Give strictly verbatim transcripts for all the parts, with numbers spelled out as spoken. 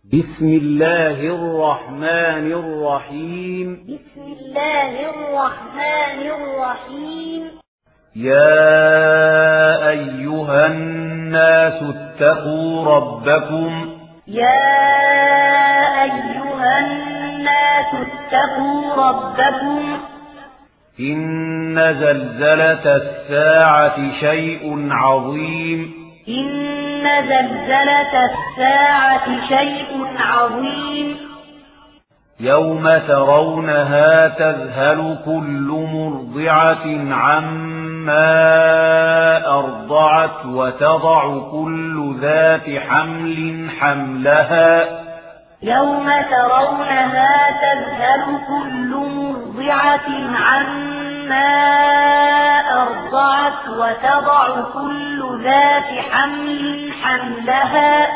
بسم الله الرحمن الرحيم بسم الله الرحمن الرحيم يا أيها الناس اتقوا ربكم يا أيها الناس اتقوا ربكم إن زلزلة الساعة شيء عظيم إن زلزلة الساعة شيء عظيم يوم ترونها تذهل كل مرضعة عما أرضعت وتضع كل ذات حمل حملها يوم ترونها تذهل كل مرضعة عما أرضعت وتضع كل ذات حمل حملها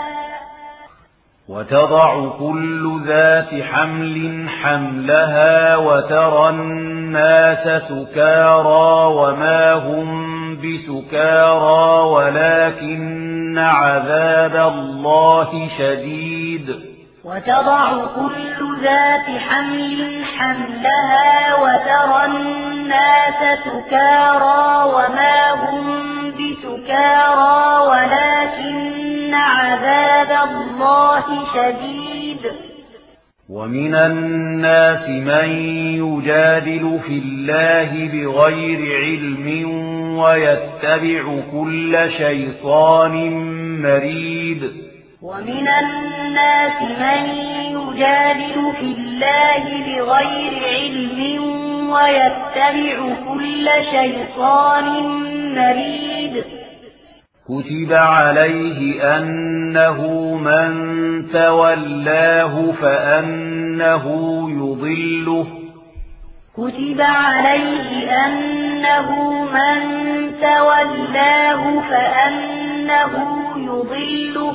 وتضع كل ذات حمل حملها وترى الناس سكارى وما هم بسكارى ولكن عذاب الله شديد وتضع كل ذات حمل حملها وترى الناس سكارى وما هم بسكارى ولكن عذاب الله شديد ومن الناس من يجادل في الله بغير علم ويتبع كل شيطان مريد ومن الناس من يجادل في الله بغير علم ويتبع كل شيطان مريد كتب عليه أنه من تولاه فأنه يضله كتب عليه أنه من تولاه فأنه يضله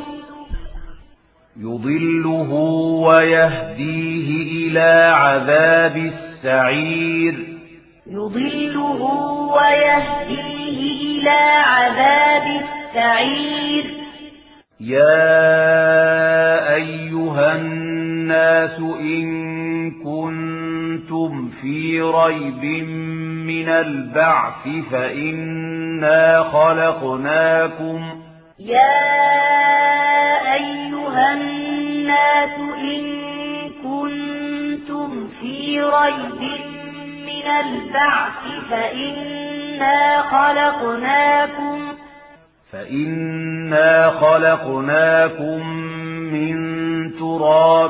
يضله ويهديه إلى عذاب السعير يضله ويهديه إلى عذاب السعير يا أيها الناس إن كنتم في ريب من البعث فإنا خلقناكم يا أيها الناس إن كنتم في ريب من البعث فإنا خلقناكم فإنا خلقناكم من تراب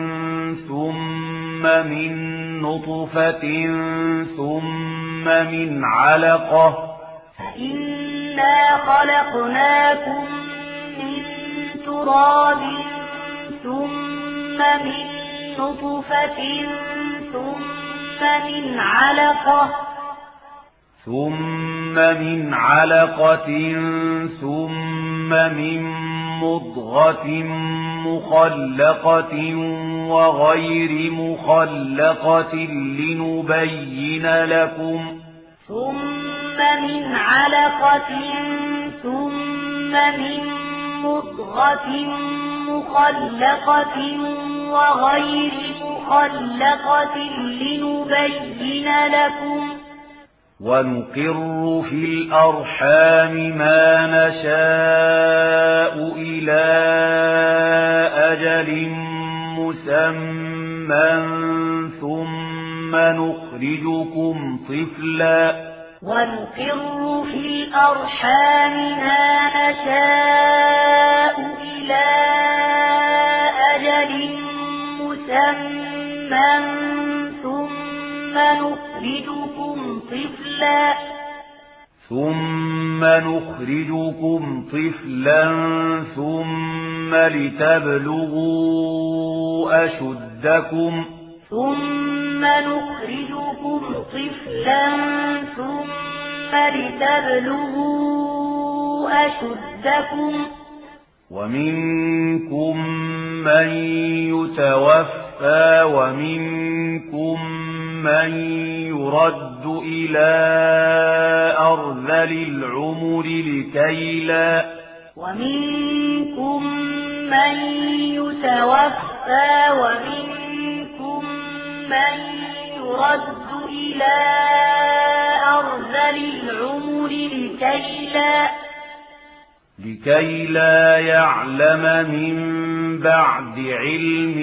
ثم من نطفة ثم من علقة فإنا خلقناكم من تراب ثم من نطفة ثم من علقة ثم من علقة ثم من مضغة مخلقة وغير مخلقة لنبين لكم ثم من علقة ثم من مضغة مخلقة وغير مخلقة لنبين لكم ونقر في الأرحام ما نشاء إلى أجل مسمى ثم نخرجكم طفلا ونقر في الأرحام ما نشاء إلى أجل مسمى ثم نخرجكم طفلا ثم نخرجكم طفلا ثم لتبلغوا أشدكم ثم نخرجكم طفلا ثم لتبلغوا أشدكم ومنكم من يتوفى ومنكم من يرد إلى أرذل العمر لكي لا ومنكم من يتوفى ومنكم من يرد إلى أرذل العمر لكي لا لكي لا يعلم من بعد علم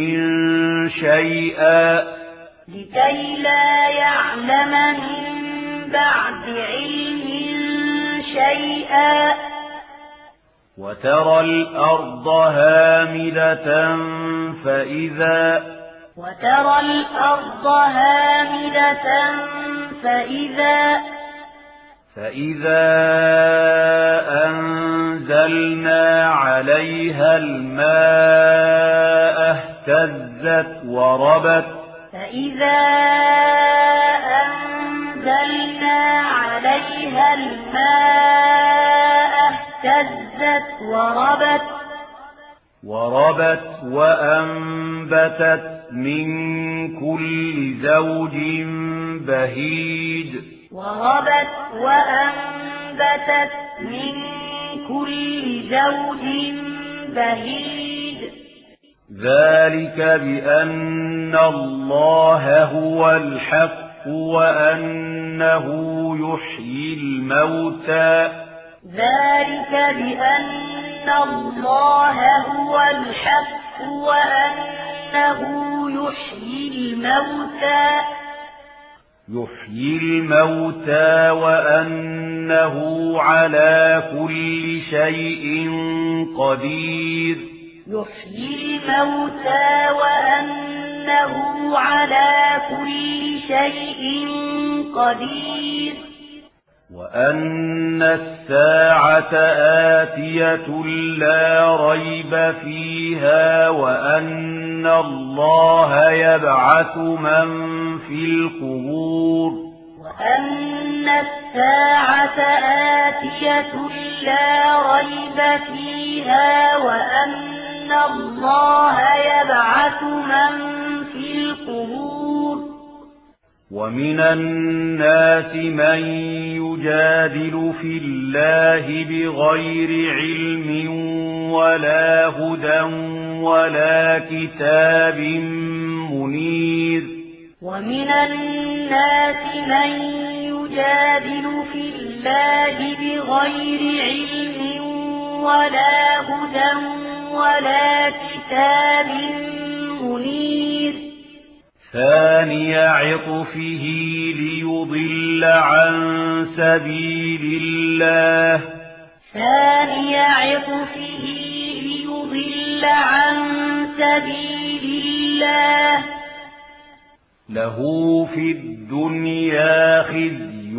شيئا لكي لا يعلم من بعد علم شيئا وترى الأرض هامدة فإذا وترى الأرض هامدة فإذا فإذا أنزلنا عليها الماء اهتزت وربت فإذا أنزلنا عليها الماء اهتزت وربت وربت وأنبتت من كل زوج بهيج وربت وأنبتت من كل زوج بهيج ذلك بأن الله هو الحق وأنه يحيي الموتى ذلك بأن الله هو الحق وأنه يحيي الموتى يحيي الموتى وأنه على كل شيء قدير يحيي الموتى وأنه على كل شيء قدير وأن الساعة آتية لا ريب فيها وأن الله يبعث من في القبور وأن الساعة آتية لا ريب فيها وأن الله يبعث من في القبور ومن الناس من يجادل في الله بغير علم ولا هدى ولا كتاب منير ومن الناس من يجادل في الله بغير علم ولا هدى ولا كتاب منير ثاني عطفه ليضل عن سبيل الله ثاني عطفه ليضل عن سبيل الله له في الدنيا خزي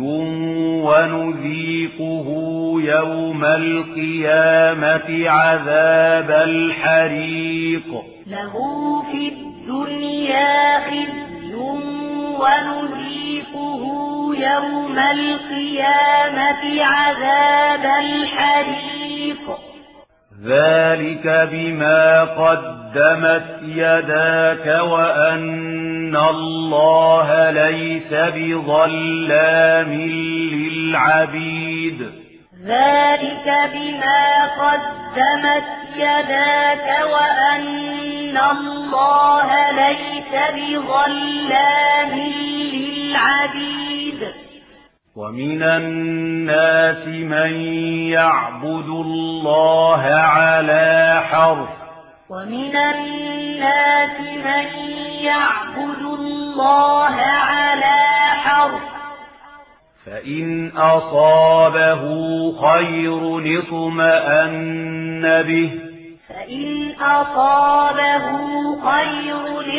ونذيقه يوم القيامة عذاب الحريق له في الدنيا خزي ونذيقه يوم القيامة عذاب الحريق ذلك بما قدمت يداك وأن الله ليس بظلام للعبيد ذلك بما قدمت يداك وأن الله ليس بظلام للعبيد ومن الناس من يعبد الله على حرف ومن الناس من يعبد الله على حرف فإن أصابه خير اطمأن به فإن أصابه خير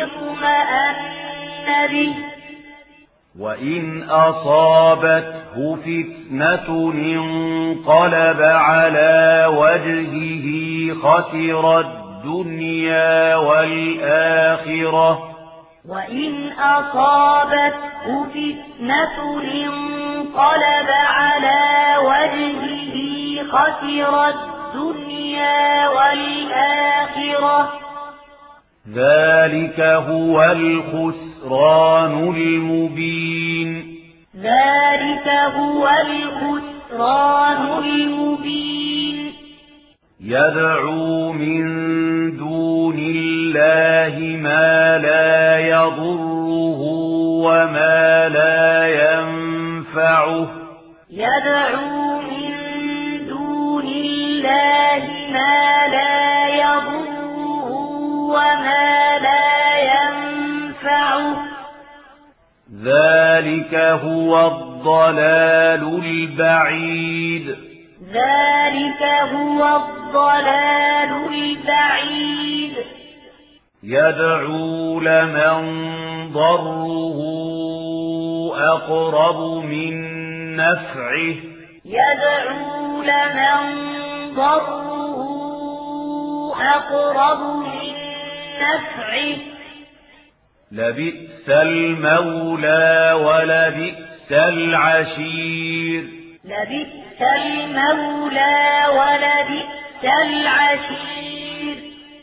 اطمأن به وإن أصابته فتنة انقلب على وجهه خسر الدنيا والآخرة وإن أصابته فتنة انقلب على وجهه خسر الدنيا والآخرة ذلك هو الخسران المبين ذلك هو الخسران المبين يدعو من دون الله ما لا يضره وما لا ينفعه يدعو من دون الله ما لا يضره وما لا ينفعه ذلك هو الضلال البعيد ذلك هو الضلال البعيد يدعو لمن ضره أقرب من نفعه يدعو لمن ضره أقرب من نفعه لبئس المولى ولبئس العشير لبئس المولى ولبئس العشير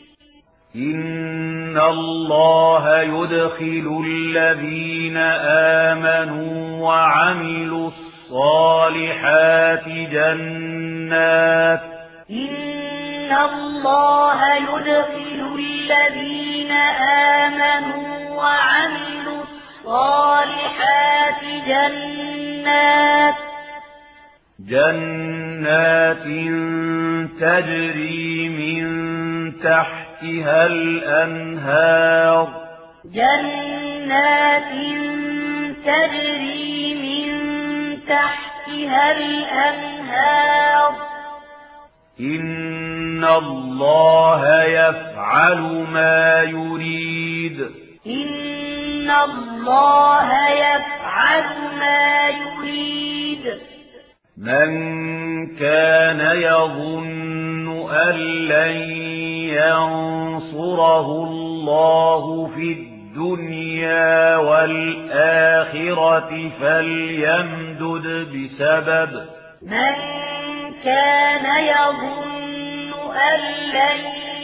إن الله يدخل الذين آمنوا وعملوا الصالحات جنات إن الله يدخل الذين آمنوا وعملوا الصالحات جنات جنات تجري من تحتها الأنهار جنات تجري من تحتها الأنهار إن الله يفعل ما يريد إن الله يفعل ما يريد من كان يظن أن لن ينصره الله في الدنيا والآخرة فليمدد بسبب من كان يظن أن لن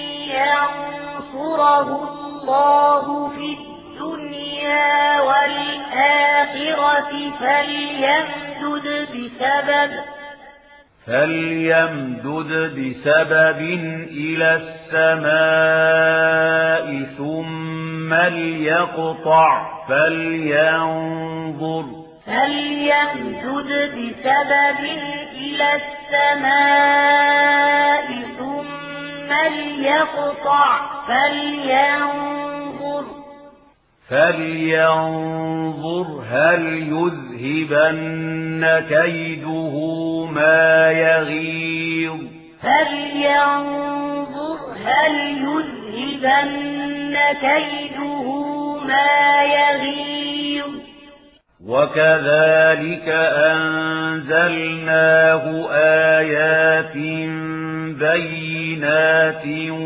ينصره الله في الدنيا والآخرة فليمدد بسبب فليمدد بسبب إلى السماء ثم ليقطع فلينظر فليمدد بسبب إلى السماء ثم ليقطع فلينظر فلينظر هل يذهبن كيده ما يغيظ فلينظر هل يذهبن كيده ما يغيظ وكذلك أنزلناه آيات بينات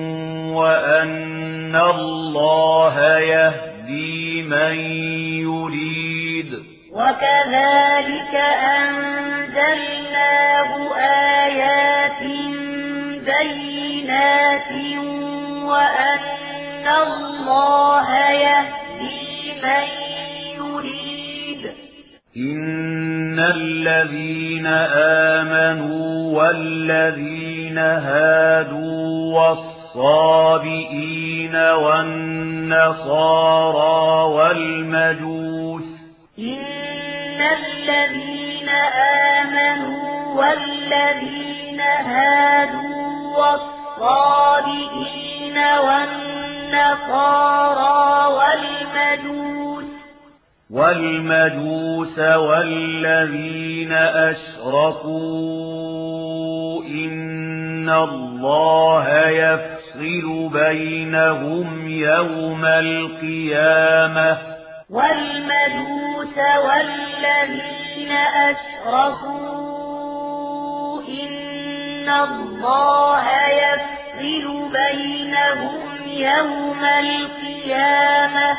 وأن الله يهدي من يريد وكذلك أنزلناه آيات بينات وأن الله يهدي من يريد إن الذين آمنوا والذين هادوا والصابئين والنصارى والمجوس إن الذين آمنوا والذين هادوا والصابئين والنصارى والمجوس والمجوس والذين أشركوا إن الله يفصل بينهم يوم القيامة والمجوس والذين أشركوا إن الله يفصل بينهم يوم القيامة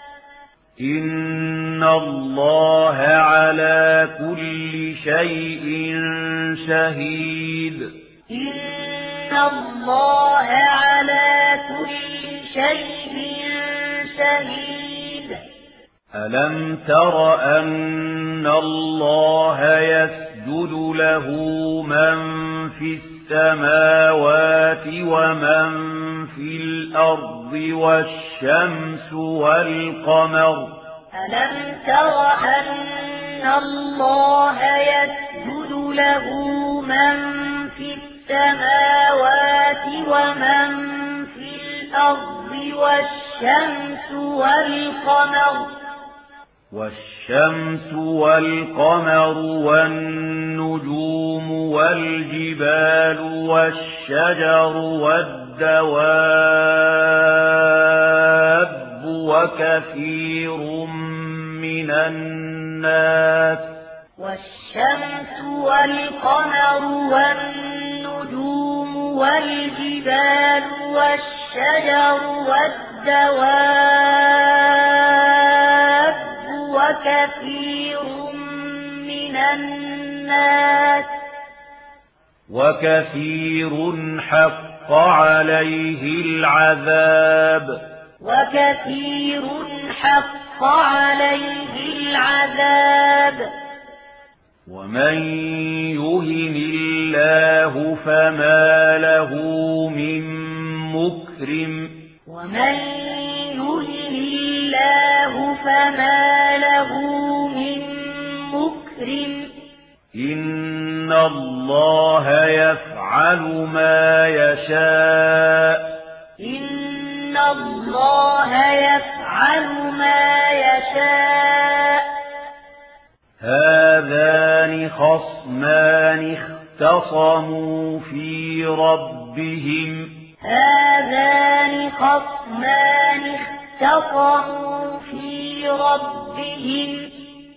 إن الله على كل شيء شهيد إن الله على كل شيء شهيد ألم تر أن الله يسجد له من في السماوات ومن في الأرض والشمس والقمر ألم تر أن الله يسجد له من في السماوات ومن في الأرض والشمس والقمر والشمس والقمر والنجوم والجبال والشجر والدواب وكثير من الناس والشمس والقمر والنجوم والجبال والشجر والدواب وكثير من الناس وكثير حق عليه العذاب وكثير حق عليه العذاب ومن يهن الله فما له من مكرم ومن يهن الله فما له من مكرم إن الله يفعل ما يشاء إن الله يفعل ما يشاء هذان خصمان اختصموا في ربهم هذان خصمان اختصموا في ربهم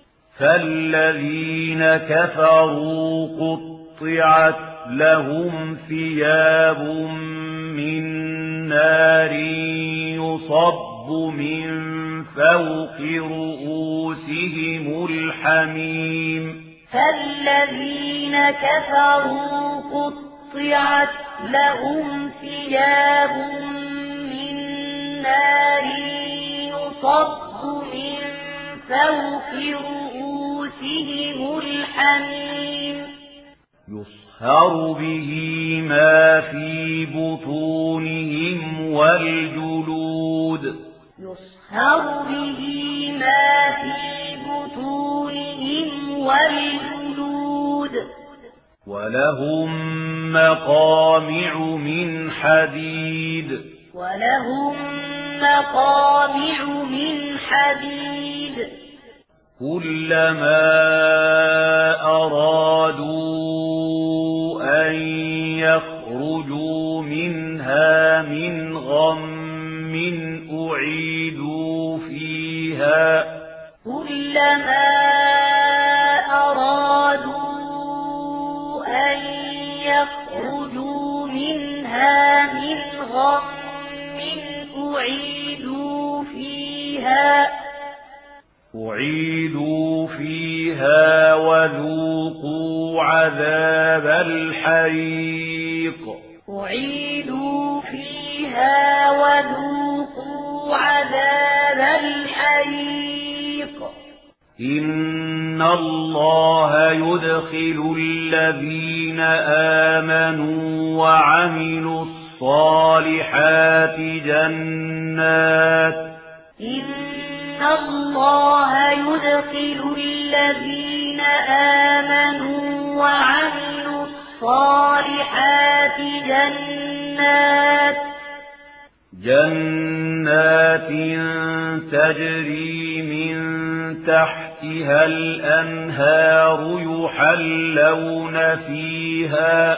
فالذين كفروا قطعت لهم ثياب من نار يصب من فوق رؤوسهم الحميم فالذين كفروا قطعت لهم ثياب من نار يصب من فوق رؤوسهم الحميم يصهر به ما في بطونهم والجلود يصهر به ما في بطونهم والجلود ولهم مقامع من حديد ولهم مقامع من حديد كلما أرادوا أن يخرجوا منها من غم أعيدوا فيها كلما أرادوا أن يخرجوا منها من غم أعيدوا فيها أعيدوا فيها وذوقوا عذاب الحريق أعيدوا فيها وذوقوا عذاب الحريق إن الله يدخل الذين آمنوا وعملوا الصالحات جنات إن الله يدخل الذين آمنوا وعملوا الصالحات جنات جنات تجري من تحتها الأنهار يحلون فيها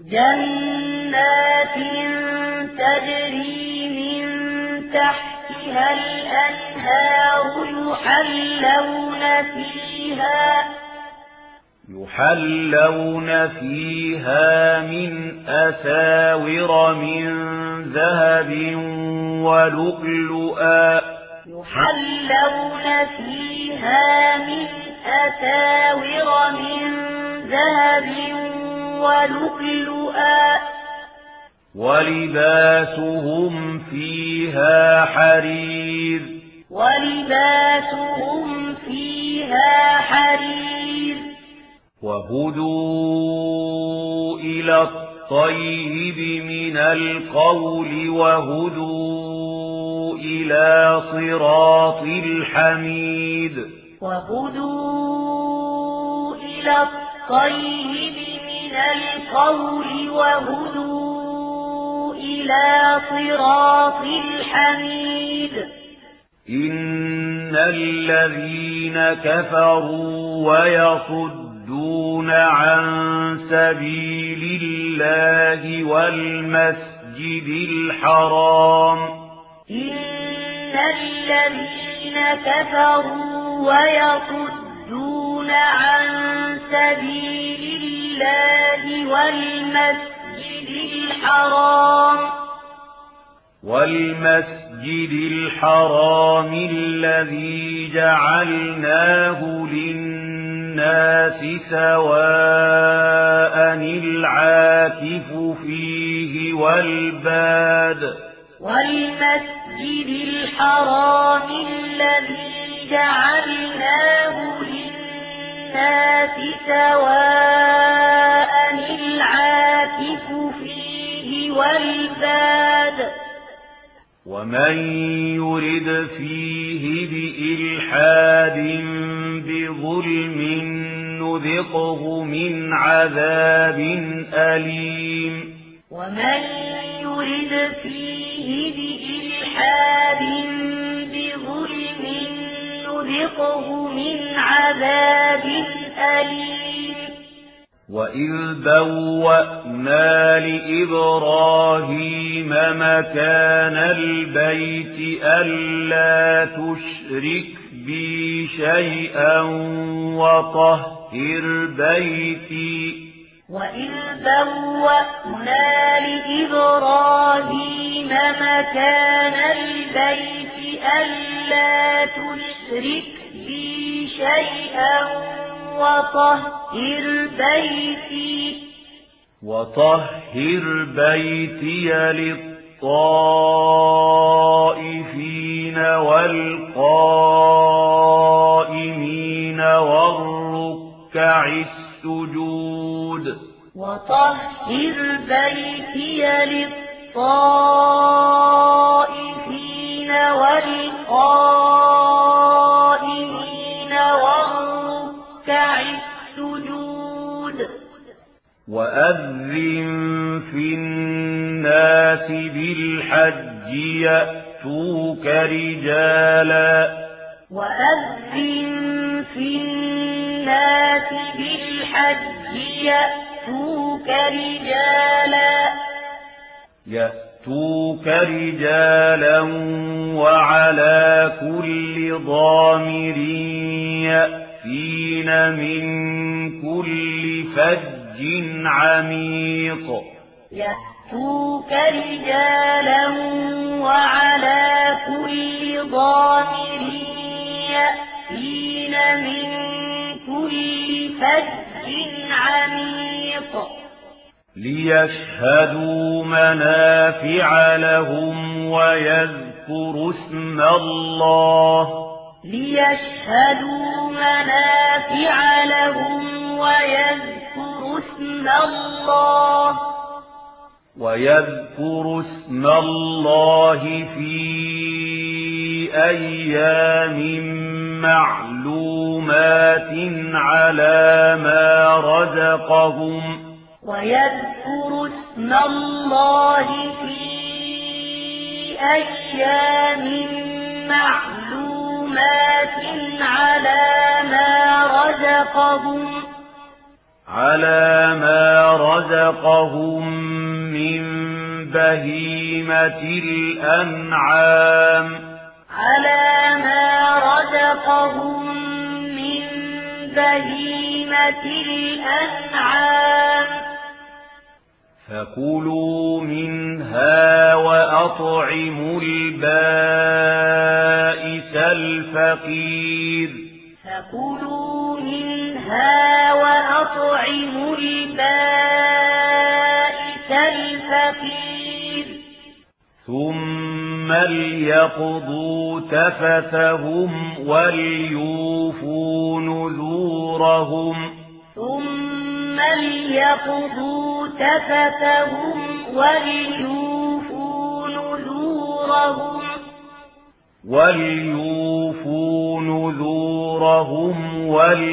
جنات تجري من تحتها الأنهار يحلون فيها يحلون فيها من أساور من ذهب ولؤلؤا يحلون فيها من أساور من ذهب ولؤلؤا ولباسهم فيها حرير ولباسهم فيها حرير وهدوا إلى الطيب من القول وهدوا إلى صراط الحميد وهدوا إلى الطيب من القول وهدوا إلى صراط الحميد إن الذين كفروا ويصدون عن سبيل الله والمسجد الحرام إن الذين كفروا ويصدون عن سبيل الله والمسجد الحرام والمسجد الحرام الذي جعلناه للناس سواء العاكف فيه والباد والمسجد الحرام الذي جعلناه للناس سواء العاكف فيه والباد ومن يرد فيه بإلحاد بظلم نذقه من عذاب أليم ومن يرد فيه بإلحاد بظلم نذقه من عذاب أليم وإذ بوأنا لإبراهيم مكان البيت ألا تشرك بي شيئا وطهر بيتي وإذ بوأنا لإبراهيم مكان البيت ألا تشرك بي شيئا وطهر بيتي وطهر بيتي للطائفين والقائمين والركع السجود وطهر بيتي للطائفين والقائمين والركع السجود وأذن في الناس بالحج يأتوك رجالا وأذن في الناس بالحج يأتوك رجالا يأتوك رجالا وعلى كل ضامر يأتين من كل فج عميق يأتوك رجالا وعلى كل ضامر يأتين من كل فج عميق ليشهدوا منافع لهم ويذكروا اسم الله ليشهدوا منافع لهم ويذكروا اسم الله ويذكروا اسم الله في أيام معلومات على ما رزقهم ويذكروا اسم الله في أيام معلومات على ما رزقهم على ما رزقهم من بهيمة الأنعام على ما رزقهم من بهيمة الأنعام فكلوا منها وأطعموا البائس الفقير فكلوا منها وأطعموا البائس الفقير ثم ليقضوا تفثهم وليوفوا نذورهم ثم ليقضوا تفتهم وليوفوا نذورهم وليوفوا نذورهم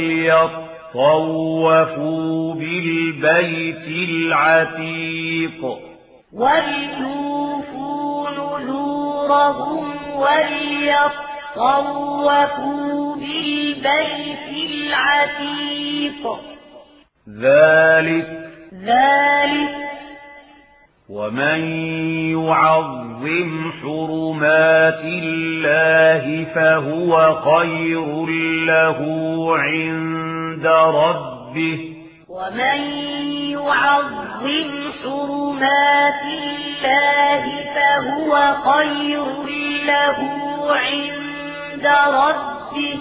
وليطوفوا بالبيت العتيق وليوفوا نذورهم وليطوفوا بالبيت العتيق ذلك ذلك ومن يعظم حرمات الله فهو خير له عند ربه ومن يعظم حرمات الله فهو خير له عند ربه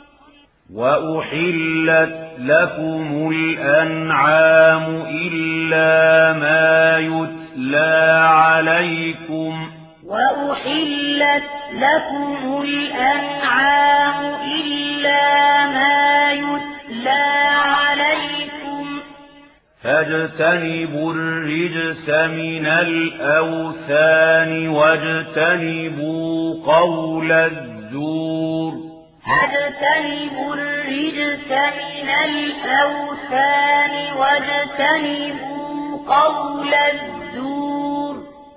وأحلت لكم الأنعام إلا ما يتلى عليكم وأحلت لكم الأنعام إلا ما يتلى عليكم فاجتنبوا الرجس من الأوثان واجتنبوا قول الزور فاجتنبوا الرجس من الأوثان واجتنبوا قول الزور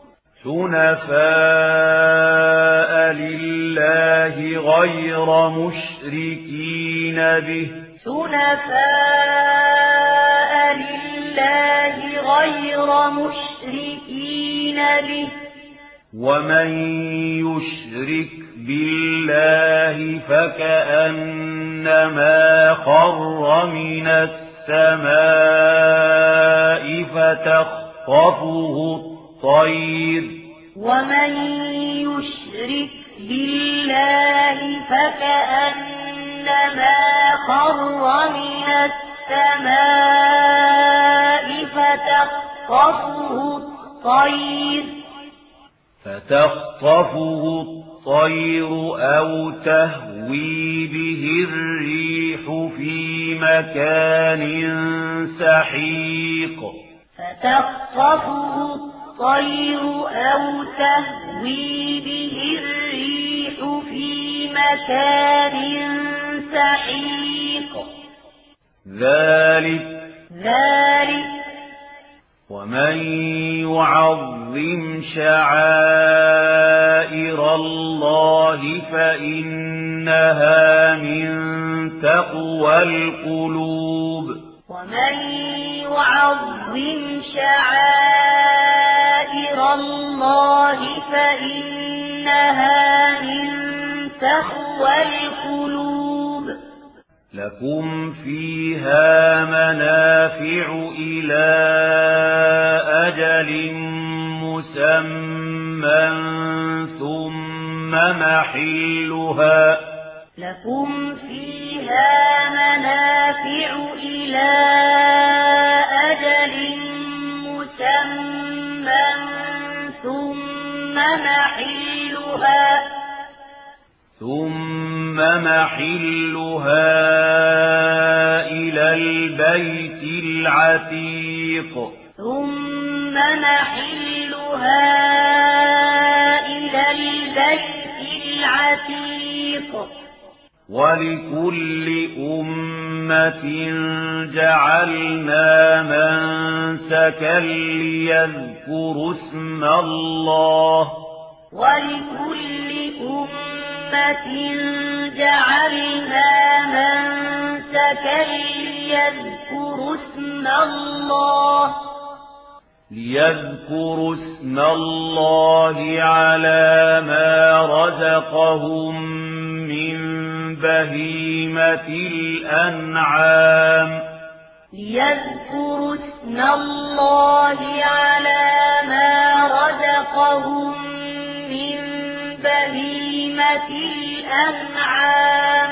حنفاء لله غير مشركين به حنفاء لله غير مشركين به ومن يشرك بالله فكأنما خر من السماء فتخطفه الطير ومن يشرك بالله فكأنما خر من السماء فتخطفه الطير فتخطفه الطير أو تهوي به الريح في مكان سحيق فتخطفه الطير أو تهوي به الريح في مكان سحيق ذلك ذلك ومن يعظم شعائر الله فإنها من تقوى القلوب ومن يعظم شعائر الله فإنها من تقوى القلوب لكم فيها منافع إلى أجل مسمى ثم محلها لكم فيها منافع إلى أجل مسمى ثم محلها ثم محلها إلى البيت العتيق ثم محلها إلى البيت العتيق ولكل أمة جعلنا منسكا ليذكروا اسم الله ولكل أمة جعلنا منسكا ليذكروا اسم الله ليذكروا اسم الله على ما رزقهم من بهيمة الأنعام ليذكروا اسم الله على ما رزقهم من بهيمة الأنعام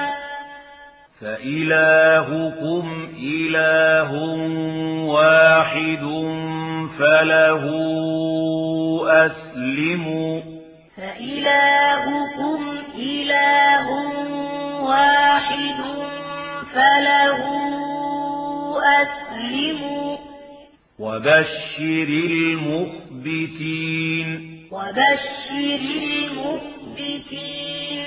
فإلهكم إله واحد فله أسلموا فإلهكم إله واحد فله أسلموا يسلموا وبشر المخبتين وبشر المخبتين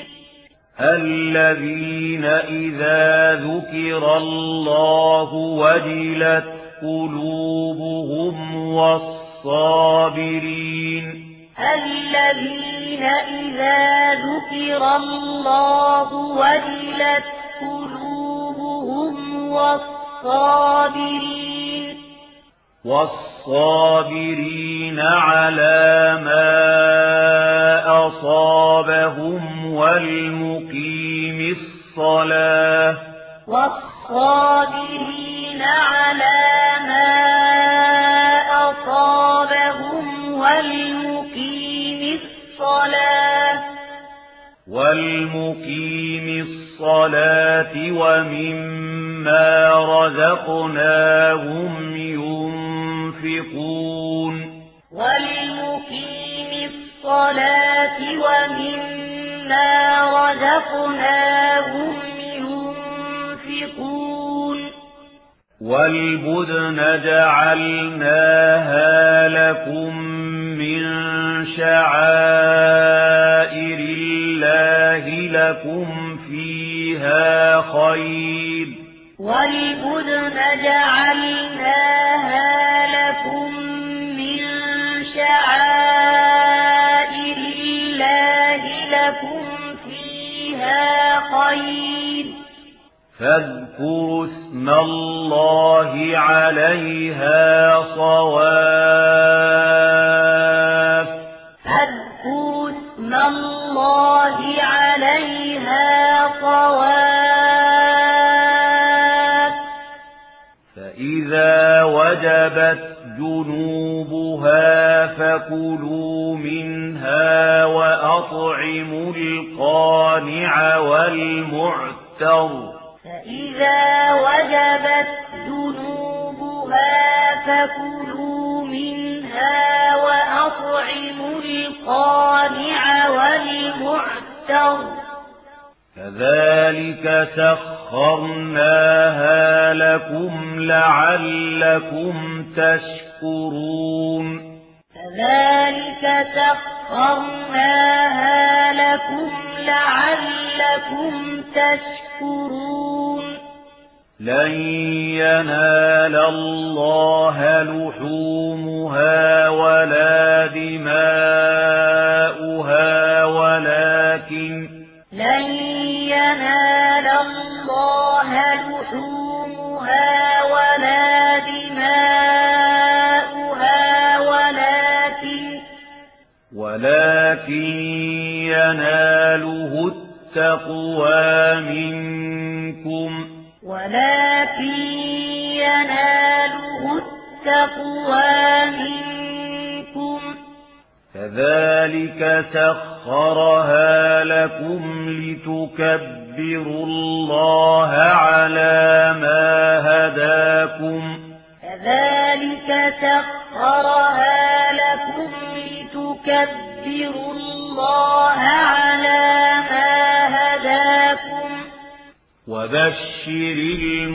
الذين إذا ذكر الله وجلت قلوبهم والصابرين الذين إذا ذكر الله وجلت قلوبهم والصابرين والصابرين على ما أصابهم والمقيم الصلاة والصابرين على ما أصابهم والمقيم الصلاة والمقيم الصلاة ومما رزقناهم ينفقون والمقيم الصلاة ومما رزقناهم ينفقون والبدن جعلناها لكم من شعائر الله لكم فيها خير والبدن جعلناها لكم من شعائر الله لكم فيها خير فاذكروا اسم الله عليها صواف فاذكروا اسم الله عليها صواف فإذا وجبت جنوبها فكلوا منها وأطعموا القانع والمعتر فإذا وجبت جنوبها فكلوا منها وأطعموا القانع والمعتر كذلك سخرناها لكم لعلكم تشكرون كذلك سخرناها لكم لعلكم تشكرون لن ينال الله لحومها ولا دماؤها ولكن لن ينال الله لحومها ولا دماؤها ولكن ولكن يناله التقوى منكم ولكن يناله التقوى منكم كذلك سخرها لكم لتكبروا الله على ما هداكم كذلك سخرها لكم لتكبروا الله على ما هداكم وبشر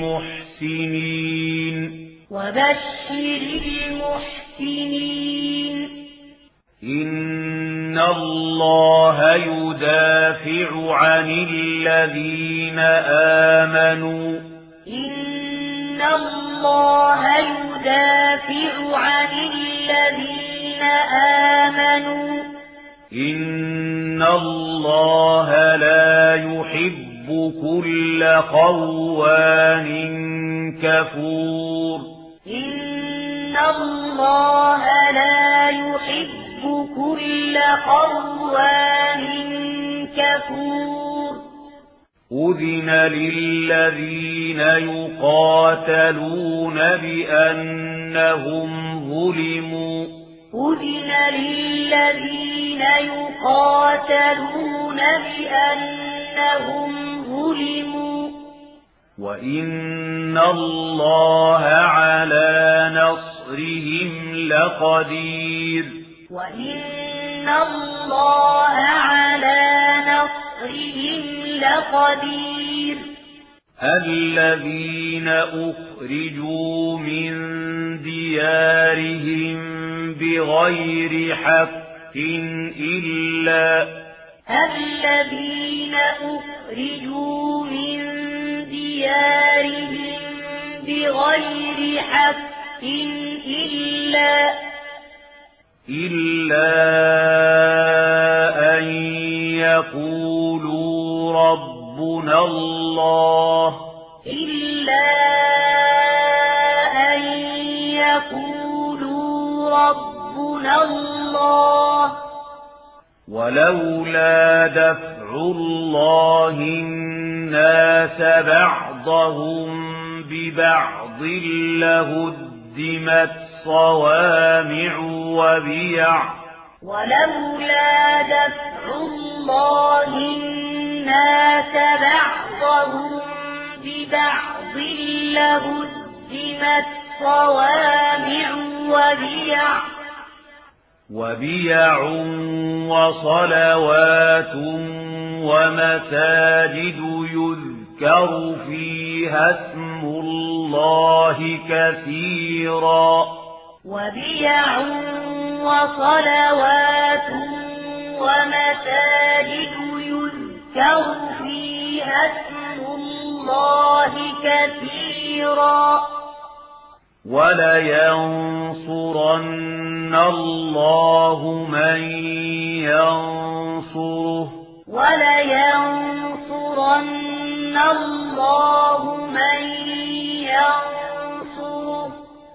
المحسنين وبشر المحسنين إن الله يدافع عن الذين آمنوا إن الله يدافع عن الذين آمنوا إن الله لا يحب كل خوان كفور إن الله لا يحب كل خوان كفور أذن للذين يقاتلون بأنهم ظلموا أذن للذين يقاتلون بأنهم ظلموا وإن الله على نصرهم لقدير وإن الله على نصرهم لقدير الذين أخرجوا من ديارهم بغير حق إلا الذين أخرجوا من ديارهم بغير حق إلا إلا أن يقولوا ربنا الله إلا أن يقولوا ربنا الله ولولا دفع الله الناس بعضهم ببعض لهدمت صوامع وبيع ولولا دفع الله الناس بعضهم ببعض لهدمت صوامع وبيع وبيع وصلوات ومساجد يذكر فيها اسم الله كثيرا وبيع وصلوات ومساجد يذكر فيها اسم الله كثيرا ولينصرن الله من ينصره ولينصرن الله من ينصره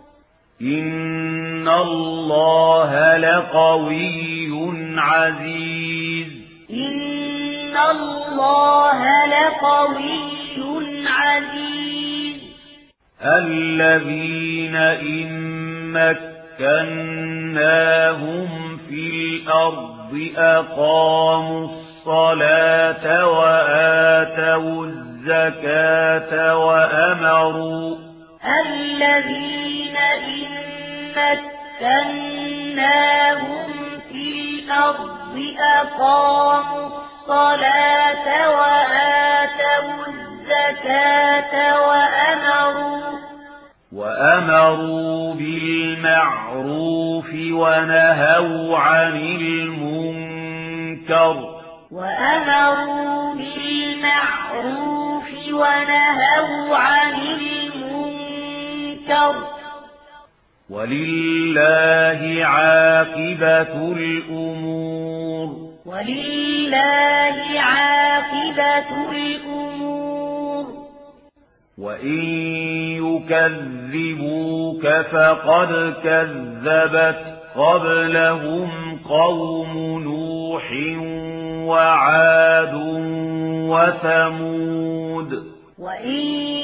إن الله لقوي عزيز إن الله لقوي عزيز الذين إن مكناهم في الأرض أقاموا الصلاة وآتوا الزكاة وأمروا الذين إن مكناهم في الأرض أقاموا الصلاة وآتوا الزكاة وأمروا وأمروا بالمعروف ونهوا عن المنكر وأمروا بالمعروف ونهوا عن المنكر ولله عاقبة الأمور ولله عاقبة الأمور وإن يكذبوك فقد كذبت قبلهم قوم نوح وعاد وثمود وإن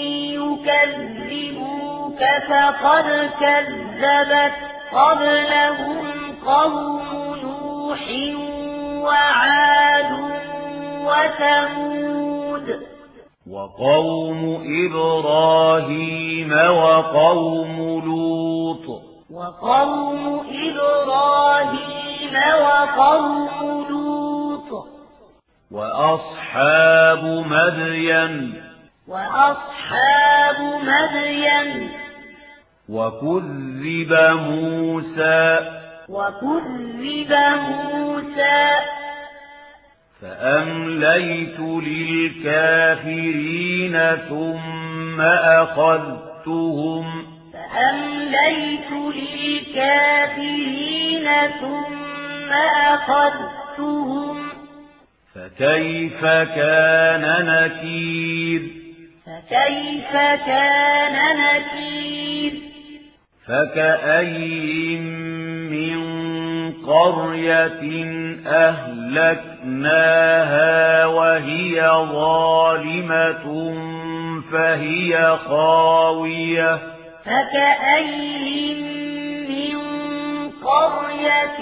يكذبوك فقد كذبت قبلهم قوم نوح وعاد وثمود وقوم إبراهيم وقوم لوط وقوم إبراهيم وقوم لوط وأصحاب مدين وأصحاب مدين وكذب موسى وكذب موسى فأمليت للكافرين ثم أخذتهم فأمليت للكافرين ثم أخذتهم فكيف كان نكير فكيف كان نكير فكأي من قرية أهلكناها وهي ظالمة فهي خاوية فكأي من قرية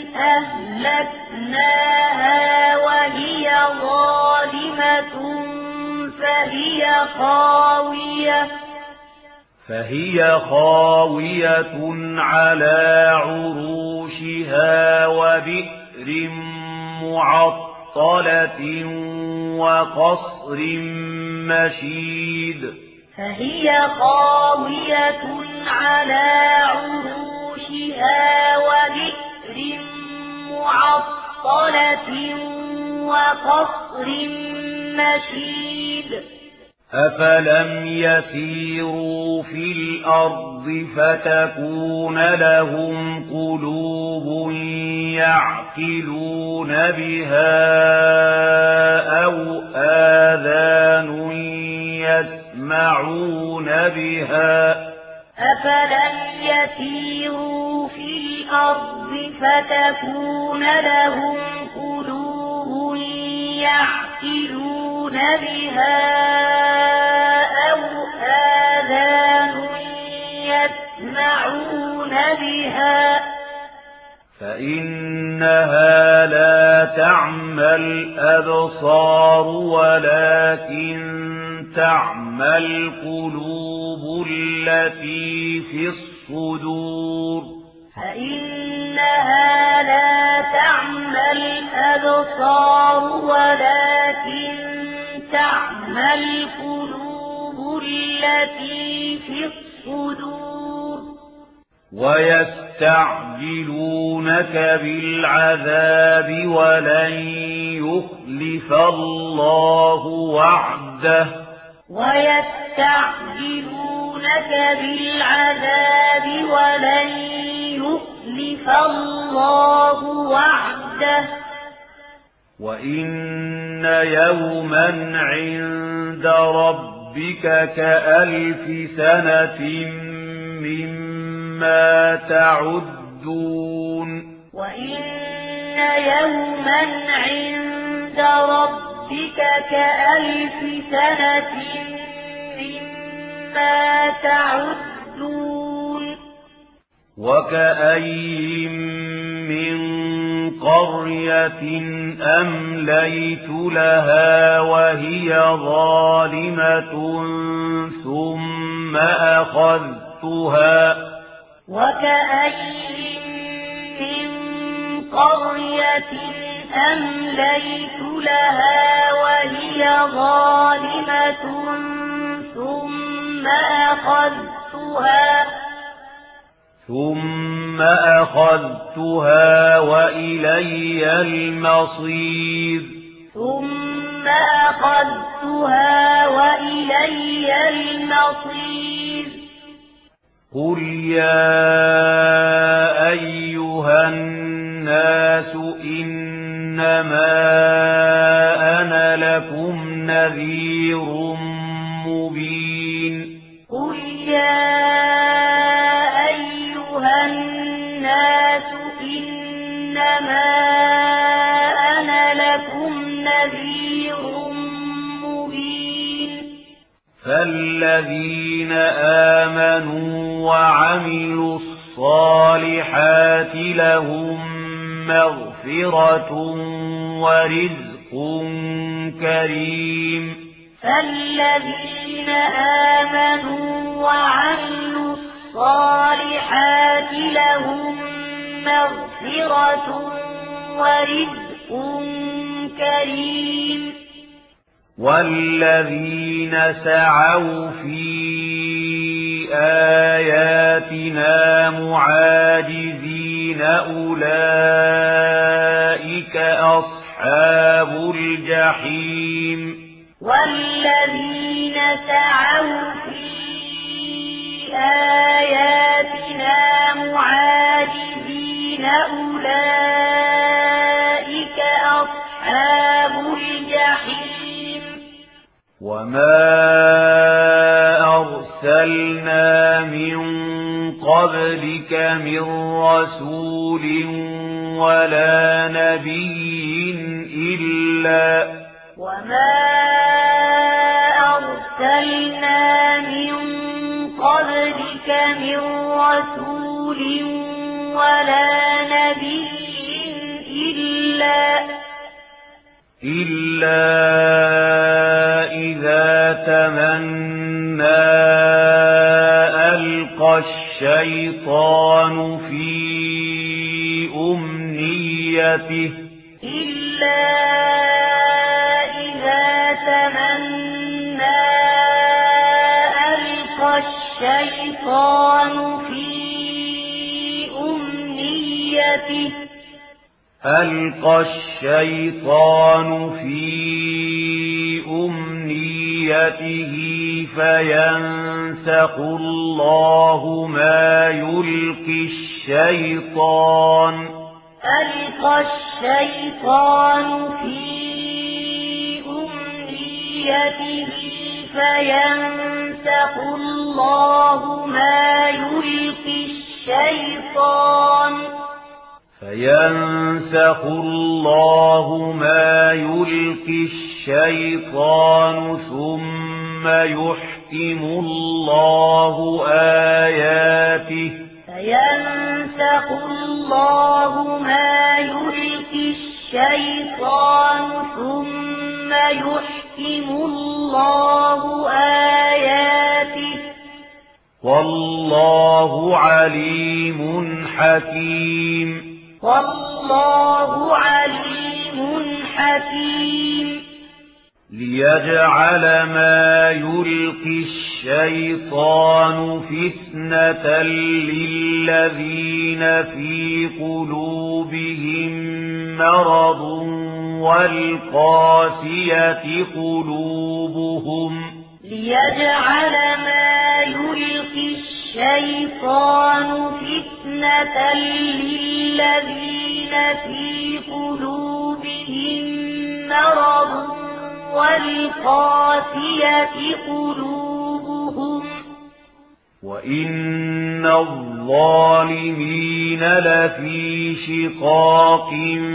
أهلكناها وهي ظالمة فهي خاوية فهي خاوية على عروشها وبئر معطلة معطلة وقصر مشيد فهي خاوية على عروشها وبئر معطلة وقصر مشيد أفلم يسيروا في الأرض فتكون لهم قلوب يعقلون بها أو آذان يسمعون بها أفلم يسيروا في الأرض فتكون لهم قلوب يعقلون بها أو آذان يسمعون بها فإنها لا تعمى الأبصار ولكن تعمى القلوب التي في الصدور فإنها لا تعمى الأبصار ولكن تعمى القلوب التي في الصدور ويستعجلونك بالعذاب ولن يخلف الله وعده ويستعجلونك بالعذاب ولن يخلف الله وعده وإن يوما عند ربك كألف سنة مما تعدون وإن يوما عند ربك كألف سنة مما تعدون وكأي من قرية أمليت لها وهي ظالمة ثم أخذتها وكأي من قرية أمليت لها وهي ظالمة ثم أخذتها ثم أخذتها وإلي المصير ثم أخذتها وإلي المصير قل يا أيها الناس إنما أنا لكم نذير مبين قل يا أيها الناس إنما أنا لكم نذير مبين فالذين آمنوا وعملوا الصالحات لهم مغفرة ورزق كريم فالذين آمنوا وعملوا الصالحات لهم مغفرة ورزق كريم والذين سعوا في آياتنا معاجزين أولئك أصحاب الجحيم والذين سعوا في آياتنا معاجزين أولئك أصحاب الجحيم وما أرسلنا من قبلك من رسول ولا نبي إلا وما أرسلنا من قبلك من رسول ولا نبي إلا إلا إذا تمنى ألقى الشيطان في أمنيته إلا الشيطان في أمنيته ألقى الشيطان في أمنيته فينسخ الله ما يلقي الشيطان ألقى الشيطان في أمنيته فينسخ الله ما يلقي الشيطان فينسخ الله ما يلقي الشيطان ثم يحكم الله آياته فينسخ الله ما يلقي الشيطان ثم يحكم الله آياته والله عليم حكيم والله عليم حكيم ليجعل ما يلقي الشيطان فتنة للذين في قلوبهم مرض والقاسية قلوبهم ليجعل ما يلقي الشيطان فتنة للذين في قلوبهم مرض والقاسية قلوبهم وإن الظالمين لفي شقاق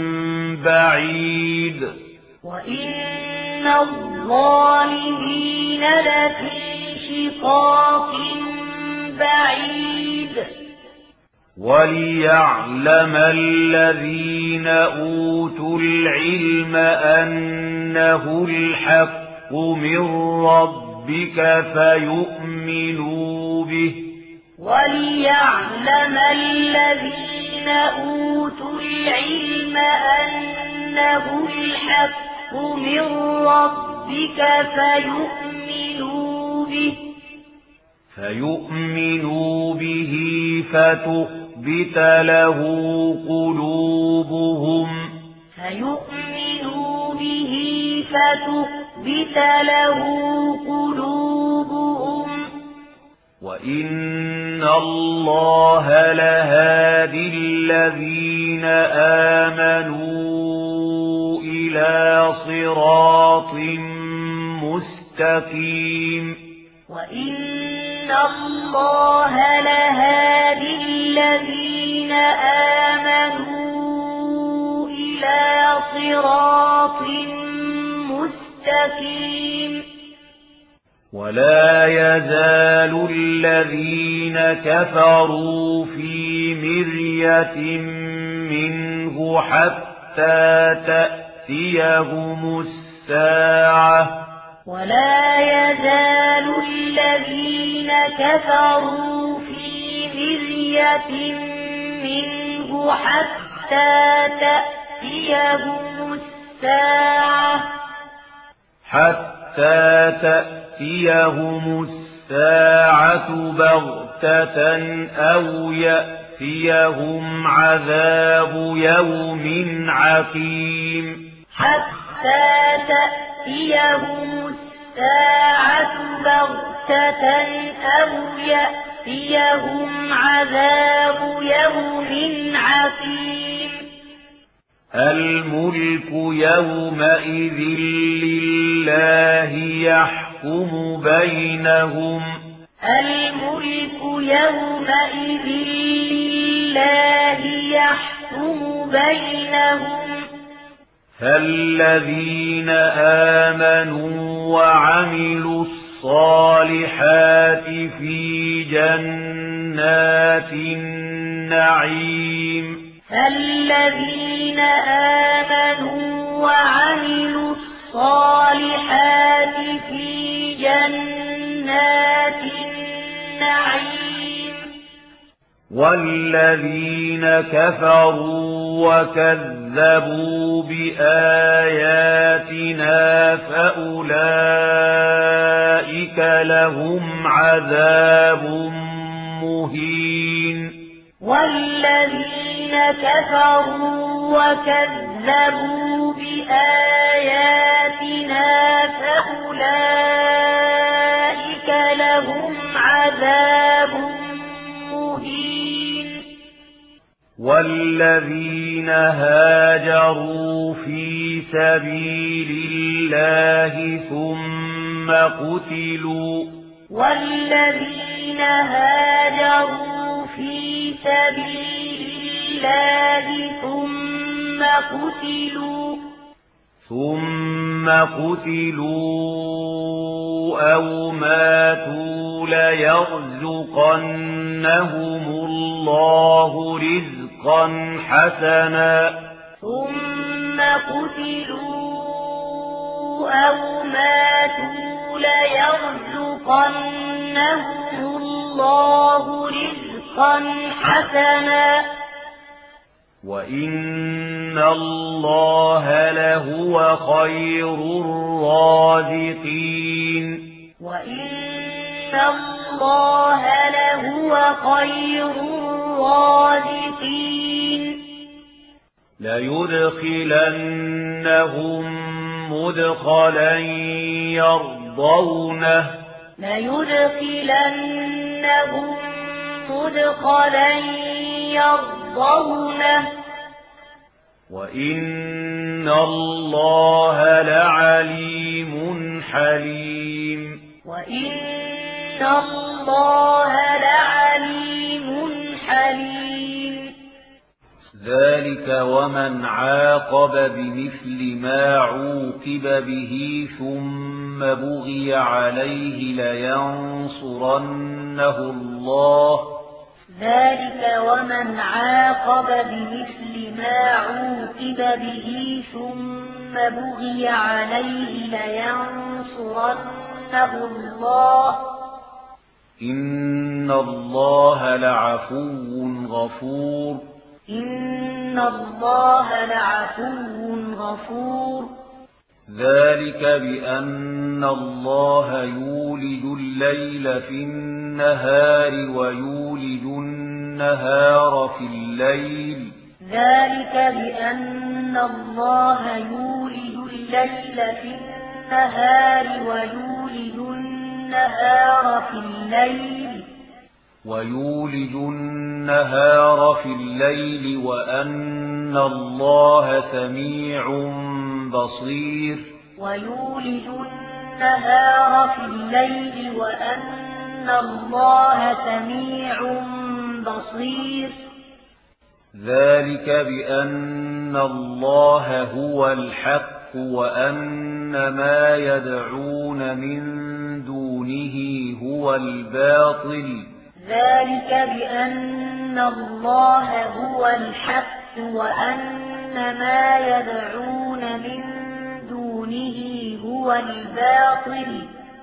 بعيد وإن الظالمين لفي شقاق بعيد وليعلم الذين أوتوا العلم أنه الحق من ربك فيؤمنوا به وليعلم الذين أوتوا العلم أنه الحق من ربك فيؤمنوا به فيؤمنوا به فتخبت له قلوبهم فيؤمنوا به فتخبت له قلوبهم وإن الله لهادي الذين آمنوا إلى صراط مستقيم وإن الله لهادي الذين آمنوا إلى صراط مستقيم ولا يزال الذين كفروا في مرية منه حتى تأتيهم الساعة ولا يزال الذين كفروا في مرية منه حتى تأتيهم الساعة حتى تأتيهم الساعة بغتة أو يأتيهم عذاب يوم عقيم حتى تأتيهم الساعة بغتة أو يأتيهم عذاب يوم عقيم الملك يومئذ لله يحكم بينهم الملك يومئذ لله يحكم بينهم فالذين آمنوا وعملوا الصالحات في جنات النعيم فالذين آمنوا وعملوا الصالحات في جنات النعيم والذين كفروا وكذبوا بآياتنا فأولئك لهم عذاب مهين والذين كفروا وكذبوا بآياتنا فأولئك لهم عذاب مهين والذين هاجروا في سبيل الله ثم قتلوا والذين هاجروا في سبيل الله ثم قتلوا ثم قتلوا أو ماتوا ليرزقنهم الله رزقا حسنا ثم قتلوا أو ماتوا ليرزقنهم الله رزقا حسنا وإن الله لهو خير الرازقين وإن الله لهو خير الرازقين ليدخلنهم مدخلا يرضونه ليدخلنهم مدخلا يرضونه وإن الله لعليم حليم وإن الله لعليم حليم ذلك ومن عاقب بمثل ما عوقب به ثم بغي عليه لينصرنه الله ذلك ومن عاقب بمثل ما عوقب به ثم بغي عليه لينصرنه الله إن الله لعفو غفور إن الله لعفو غفور ذلك بأن الله يولج الليل في النهار ويولج النهار في الليل ذلك بأن الله يولج الليل في النهار ويولج النهار في الليل ويولج النهار في الليل وأن الله سميع بصير ويولج النهار في الليل وأن الله سميع بصير ذلك بأن الله هو الحق وأن ما يدعون من دونه هو الباطل ذلك بأن الله هو الحق وأن ما يدعون من دونه هو الباطل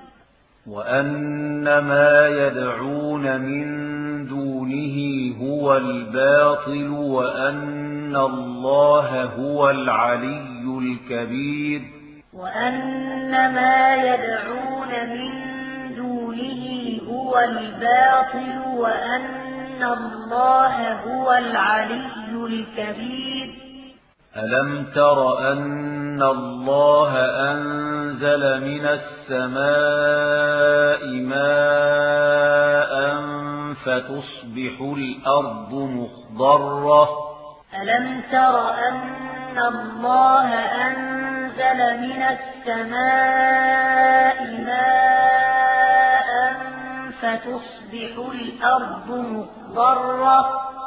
وأن ما يدعون من دونه هو الباطل وأن الله هو العلي الكبير وأن ما يدعون من دونه هو الباطل وأن الله هو العلي الكبير ألم تر أن الله أنزل من السماء ماء فتصبح الأرض مخضرة ألم تر أن الله أنزل من السماء ماء فتصبح الأرض مخضرة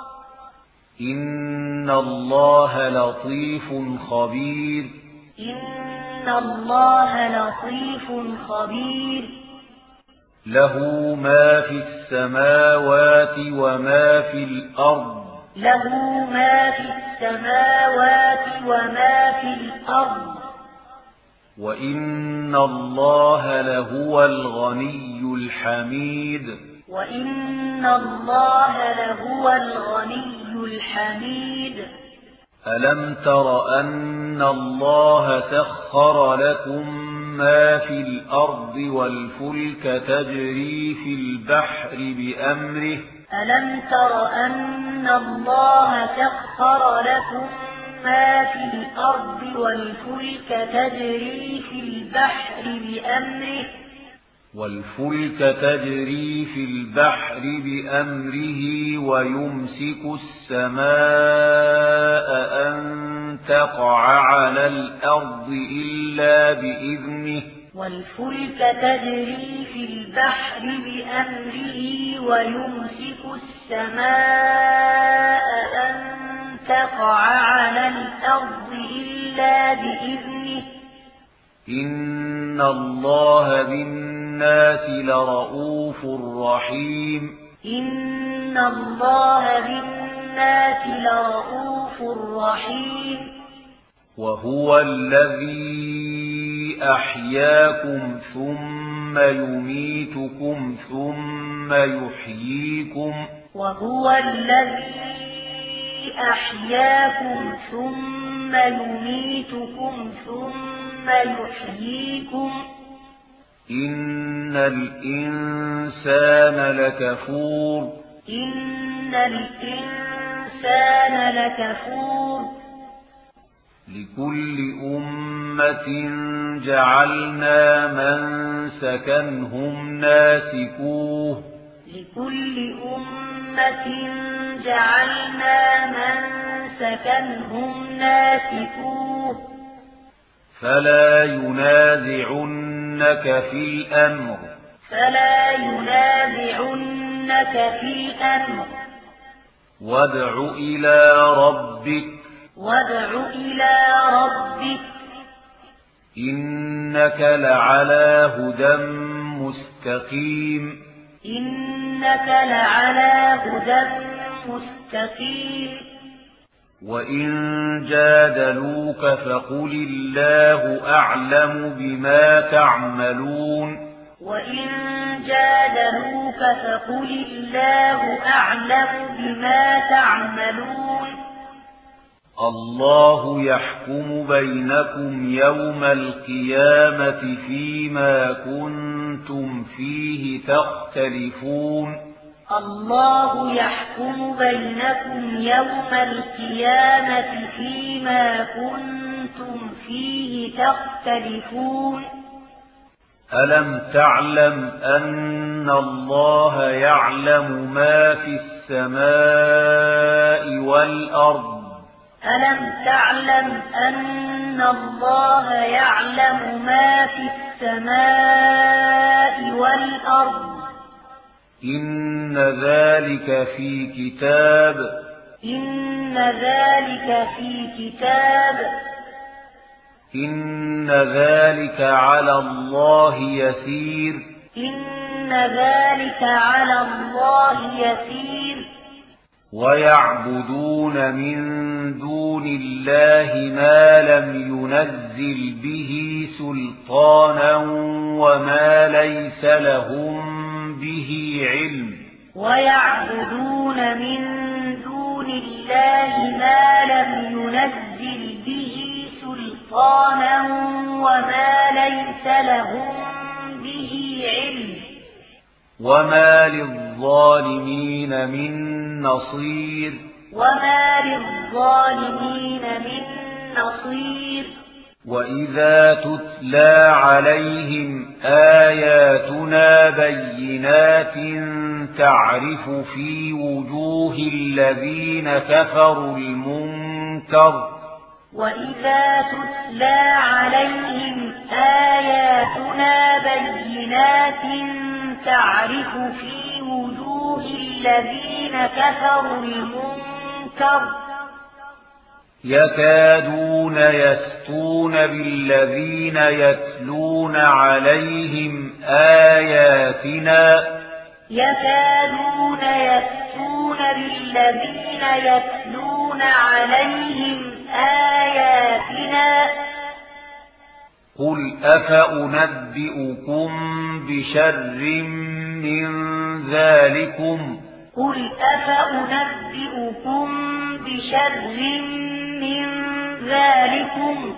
إن الله لطيف خبير إن الله لطيف خبير له ما في السماوات وما في الأرض له ما في السماوات وما في الأرض وإن الله لهو الغني الحميد وإن الله لهو الغني الحميد ألم تر أن الله سخر لكم ما في الأرض والفلك تجري في البحر بأمره ألم تر أن الله سخر لكم ما في الأرض والفلك تجري في البحر بأمره والفلك تجري في البحر بأمره ويمسك السماء أن تقع على الأرض إلا بإذنه والفلك تجري في البحر بأمره ويمسك السماء أن تقع على الأرض إلا بإذنه إن الله بالناس لرؤوف رحيم إن الله بالناس لرؤوف رحيم وهو الذي أحياكم ثم يميتكم ثم يحييكم وهو الذي أحياكم ثم يميتكم ثم يحييكم إن الإنسان لكفور إن الإنسان لكفور لكل أمة جعلنا منسكا هم ناسكوه لكل أمة جعلنا منسكا هم ناسكوه فلا ينازعنك في الأمر فلا ينازعنك في الأمر وادع إلى ربك وادع إلى ربك إنك لعلى هدى مستقيم إنك لعلى هدى مستقيم وإن جادلوك فقل الله أعلم بما تعملون وإن جادلوك فقل الله أعلم بما تعملون الله يحكم بينكم يوم القيامة فيما كنتم فيه تختلفون الله يحكم بينكم يوم القيامة فيما كنتم فيه تختلفون ألم تعلم أن الله يعلم ما في السماء والأرض ألم تعلم أن الله يعلم ما في السماء والأرض إن ذلك في كتاب إن ذلك في كتاب إن ذلك على الله يسير إن ذلك على الله يسير ويعبدون من دون الله ما لم ينزل به سلطانا وما ليس لهم به علم ويعبدون من دون الله ما لم ينزل به سلطانا وما ليس لهم به علم وما للظالمين من نصير وما للظالمين من نصير وإذا تتلى عليهم آياتنا بينات تعرف في وجوه الذين كفروا المنكر وإذا تتلى عليهم آياتنا بينات تعرف في وجوه الذين كفروا المنكر يكادون يسطون بالذين يتلون عليهم آياتنا يكادون يسطون بالذين يتلون عليهم آياتنا قل أفأنبئكم بشر من ذلكم قل أفأنبئكم بشر من ذلكم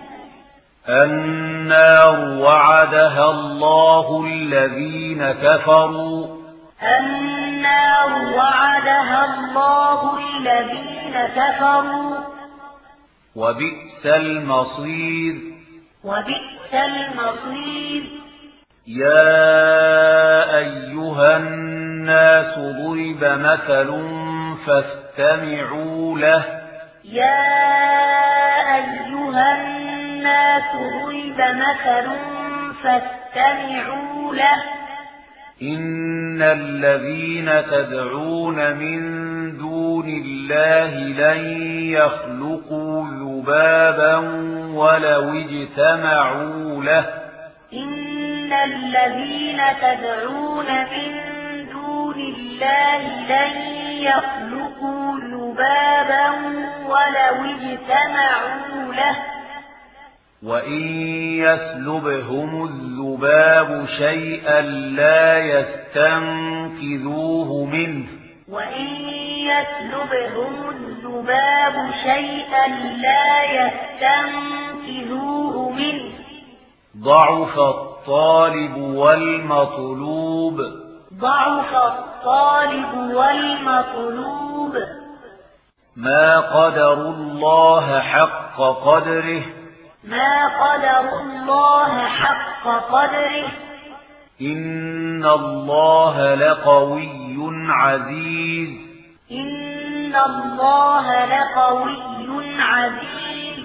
النار وعدها الله الذين كفروا النار وعدها الله الذين كفروا وبئس المصير وبئس المصير يا أيها الناس ضرب مثل فاستمعوا له يا أيها الناس ضرب مثل فاستمعوا له إن الذين تدعون من دون الله لن يخلقوا ذبابا ولو اجتمعوا له إن الذين تدعون من دون الله لن يخلقوا ذبابا ولو اجتمعوا له وإن يسلبهم الذباب شيئا لا يستنقذوه منه وإن يسلبهم الذباب شيئا لا يستنقذوه منه ضعف الطالب والمطلوب ضعف الطالب والمطلوب ما قدر الله حق قدره ما قدر الله حق قدره إن الله لقوي عزيز إن الله لقوي عزيز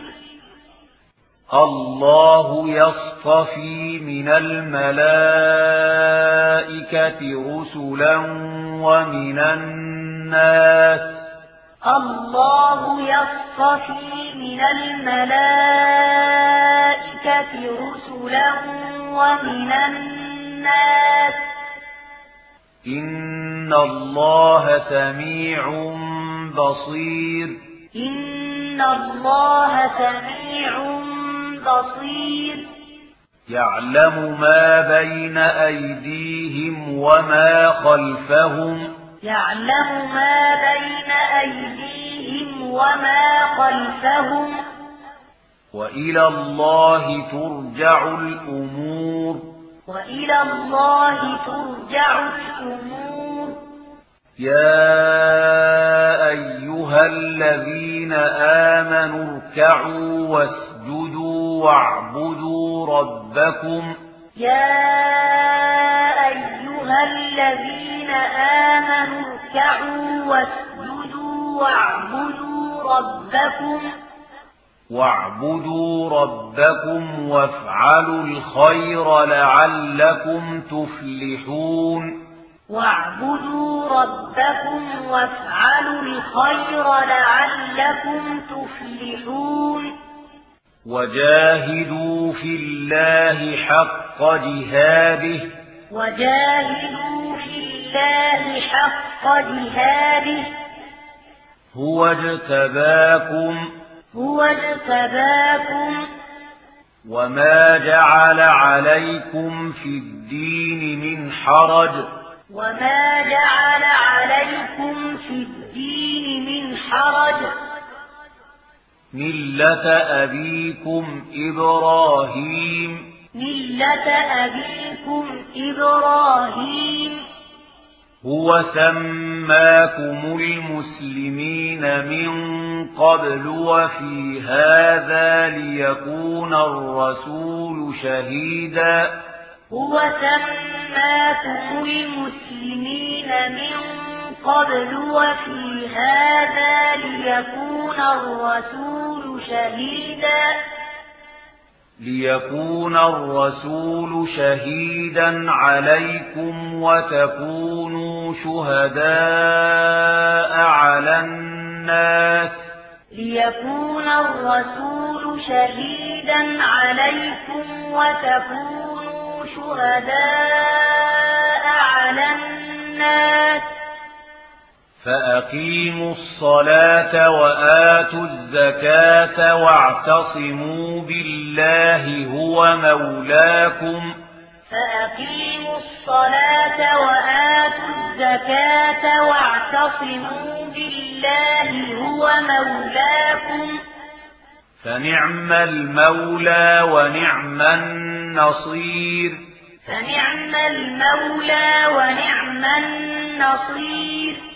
الله يصطفي من الملائكة رسلا ومن الناس الله يصطفي من الملائكة رسلا ومن الناس إن الله سميع بصير إن الله سميع بصير يعلم ما بين أيديهم وما خلفهم يعلم ما بين أيديهم وما خلفهم وإلى الله ترجع الأمور وإلى الله ترجع الأمور يا أيها الذين آمنوا اركعوا واسجدوا واعبدوا ربكم يا أيها الذين آمنوا اركعوا واسجدوا واعبدوا ربكم واعبدوا ربكم وافعلوا الخير لعلكم تفلحون واعبدوا ربكم وافعلوا الخير لعلكم تفلحون وجاهدوا في الله حق جهاده وجاهدوا في الله حق جهاده هو اجتباكم هو اجتباكم وما جعل عليكم في الدين من حرج وما جعل عليكم في الدين من حرج ملة أبيكم إبراهيم ملة أبيكم إبراهيم هو سماكم المسلمين من قبل وفي هذا ليكون الرسول شهيدا هو سماكم المسلمين من قبل وفي هذا ليكون الرسول شهيدا ليكون الرسول شهيدا عليكم وتكونوا شهداء على الناس ليكون الرسول شهيدا عليكم وتكونوا شهداء على الناس فأقيموا الصلاة وآتوا الزكاة واعتصموا بالله هو مولاكم فأقيموا الصلاة وآتوا الزكاة واعتصموا بالله هو مولاكم فنعم المولى ونعم النصير فنعم المولى ونعم النصير